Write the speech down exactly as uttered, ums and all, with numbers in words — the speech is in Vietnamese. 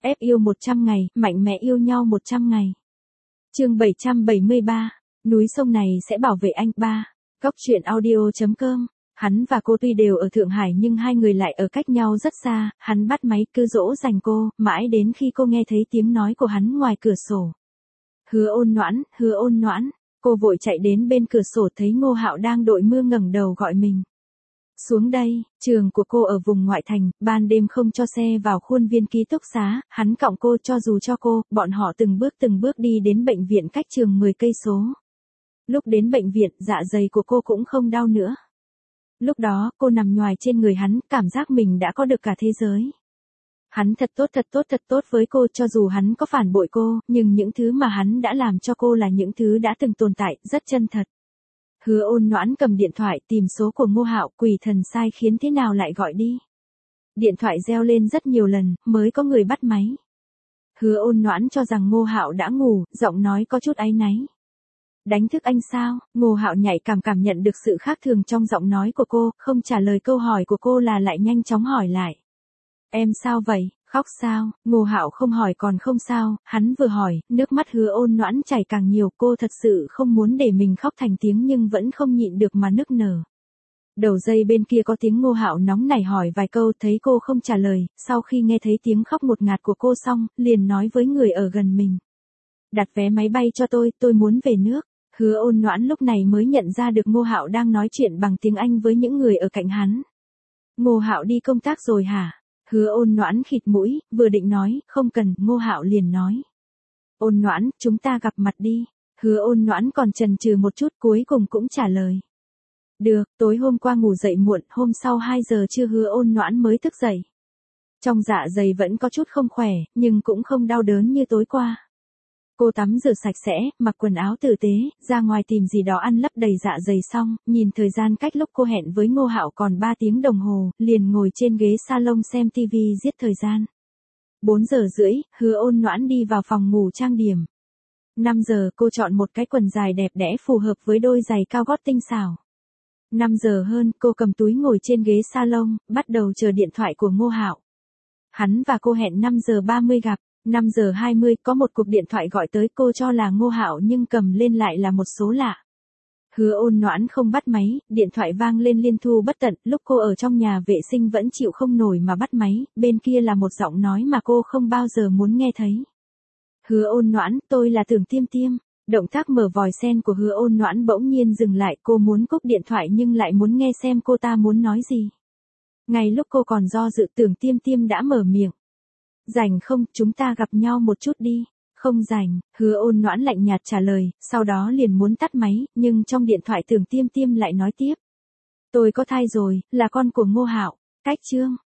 Ép yêu một trăm ngày, mạnh mẽ yêu nhau một trăm ngày. Chương bảy trăm bảy mươi ba, núi sông này sẽ bảo vệ anh. Ba. Góc truyện audio chấm com. Hắn và cô tuy đều ở Thượng Hải nhưng hai người lại ở cách nhau rất xa, hắn bắt máy cứ dỗ dành cô, mãi đến khi cô nghe thấy tiếng nói của hắn ngoài cửa sổ. Hứa Ôn Noãn, Hứa Ôn Noãn, cô vội chạy đến bên cửa sổ thấy Ngô Hạo đang đội mưa ngẩng đầu gọi mình. Xuống đây, trường của cô ở vùng ngoại thành, ban đêm không cho xe vào khuôn viên ký túc xá, hắn cõng cô cho dù cho cô, bọn họ từng bước từng bước đi đến bệnh viện cách trường mười cây số. Lúc đến bệnh viện, dạ dày của cô cũng không đau nữa. Lúc đó, cô nằm nhoài trên người hắn, cảm giác mình đã có được cả thế giới. Hắn thật tốt thật tốt thật tốt với cô, cho dù hắn có phản bội cô, nhưng những thứ mà hắn đã làm cho cô là những thứ đã từng tồn tại, rất chân thật. Hứa Ôn Noãn cầm điện thoại tìm số của Ngô Hạo, quỷ thần sai khiến thế nào lại gọi đi. Điện thoại reo lên rất nhiều lần, mới có người bắt máy. Hứa Ôn Noãn cho rằng Ngô Hạo đã ngủ, giọng nói có chút áy náy. Đánh thức anh sao? Ngô Hạo nhạy cảm cảm nhận được sự khác thường trong giọng nói của cô, không trả lời câu hỏi của cô là lại nhanh chóng hỏi lại. Em sao vậy, khóc sao? Ngô Hạo không hỏi còn không sao, hắn vừa hỏi, nước mắt Hứa Ôn Noãn chảy càng nhiều, cô thật sự không muốn để mình khóc thành tiếng nhưng vẫn không nhịn được mà nức nở. Đầu dây bên kia có tiếng Ngô Hạo nóng nảy hỏi vài câu, thấy cô không trả lời, sau khi nghe thấy tiếng khóc ngột ngạt của cô xong, liền nói với người ở gần mình. Đặt vé máy bay cho tôi, tôi muốn về nước. Hứa Ôn Noãn lúc này mới nhận ra được Ngô Hạo đang nói chuyện bằng tiếng Anh với những người ở cạnh hắn. Ngô Hạo đi công tác rồi hả? Hứa Ôn Noãn khịt mũi, vừa định nói, không cần, Ngô Hạo liền nói. Ôn Noãn, chúng ta gặp mặt đi. Hứa Ôn Noãn còn chần chừ một chút, cuối cùng cũng trả lời. Được, tối hôm qua ngủ dậy muộn, hôm sau hai giờ trưa Hứa Ôn Noãn mới thức dậy. Trong dạ dày vẫn có chút không khỏe, nhưng cũng không đau đớn như tối qua. Cô tắm rửa sạch sẽ, mặc quần áo tử tế, ra ngoài tìm gì đó ăn lấp đầy dạ dày xong, nhìn thời gian cách lúc cô hẹn với Ngô Hạo còn ba tiếng đồng hồ, liền ngồi trên ghế salon xem tivi giết thời gian. bốn giờ rưỡi, Hứa Ôn Noãn đi vào phòng ngủ trang điểm. năm giờ cô chọn một cái quần dài đẹp đẽ phù hợp với đôi giày cao gót tinh xảo. năm giờ hơn, cô cầm túi ngồi trên ghế salon, bắt đầu chờ điện thoại của Ngô Hạo. Hắn và cô hẹn năm giờ ba mươi gặp. năm giờ hai mươi có một cuộc điện thoại gọi tới, cô cho là Ngô Hạo nhưng cầm lên lại là một số lạ. Hứa Ôn Noãn không bắt máy, điện thoại vang lên liên thu bất tận, lúc cô ở trong nhà vệ sinh vẫn chịu không nổi mà bắt máy, bên kia là một giọng nói mà cô không bao giờ muốn nghe thấy. Hứa Ôn Noãn, tôi là Tưởng Tiêm Tiêm. Động tác mở vòi sen của Hứa Ôn Noãn bỗng nhiên dừng lại, cô muốn cúp điện thoại nhưng lại muốn nghe xem cô ta muốn nói gì. Ngay lúc cô còn do dự, Tưởng Tiêm Tiêm đã mở miệng. Rảnh không, chúng ta gặp nhau một chút đi. Không rảnh, Hứa Ôn Noãn lạnh nhạt trả lời, sau đó liền muốn tắt máy, nhưng trong điện thoại Tưởng Tiêm Tiêm lại nói tiếp. Tôi có thai rồi, là con của Ngô Hạo. Cách chương.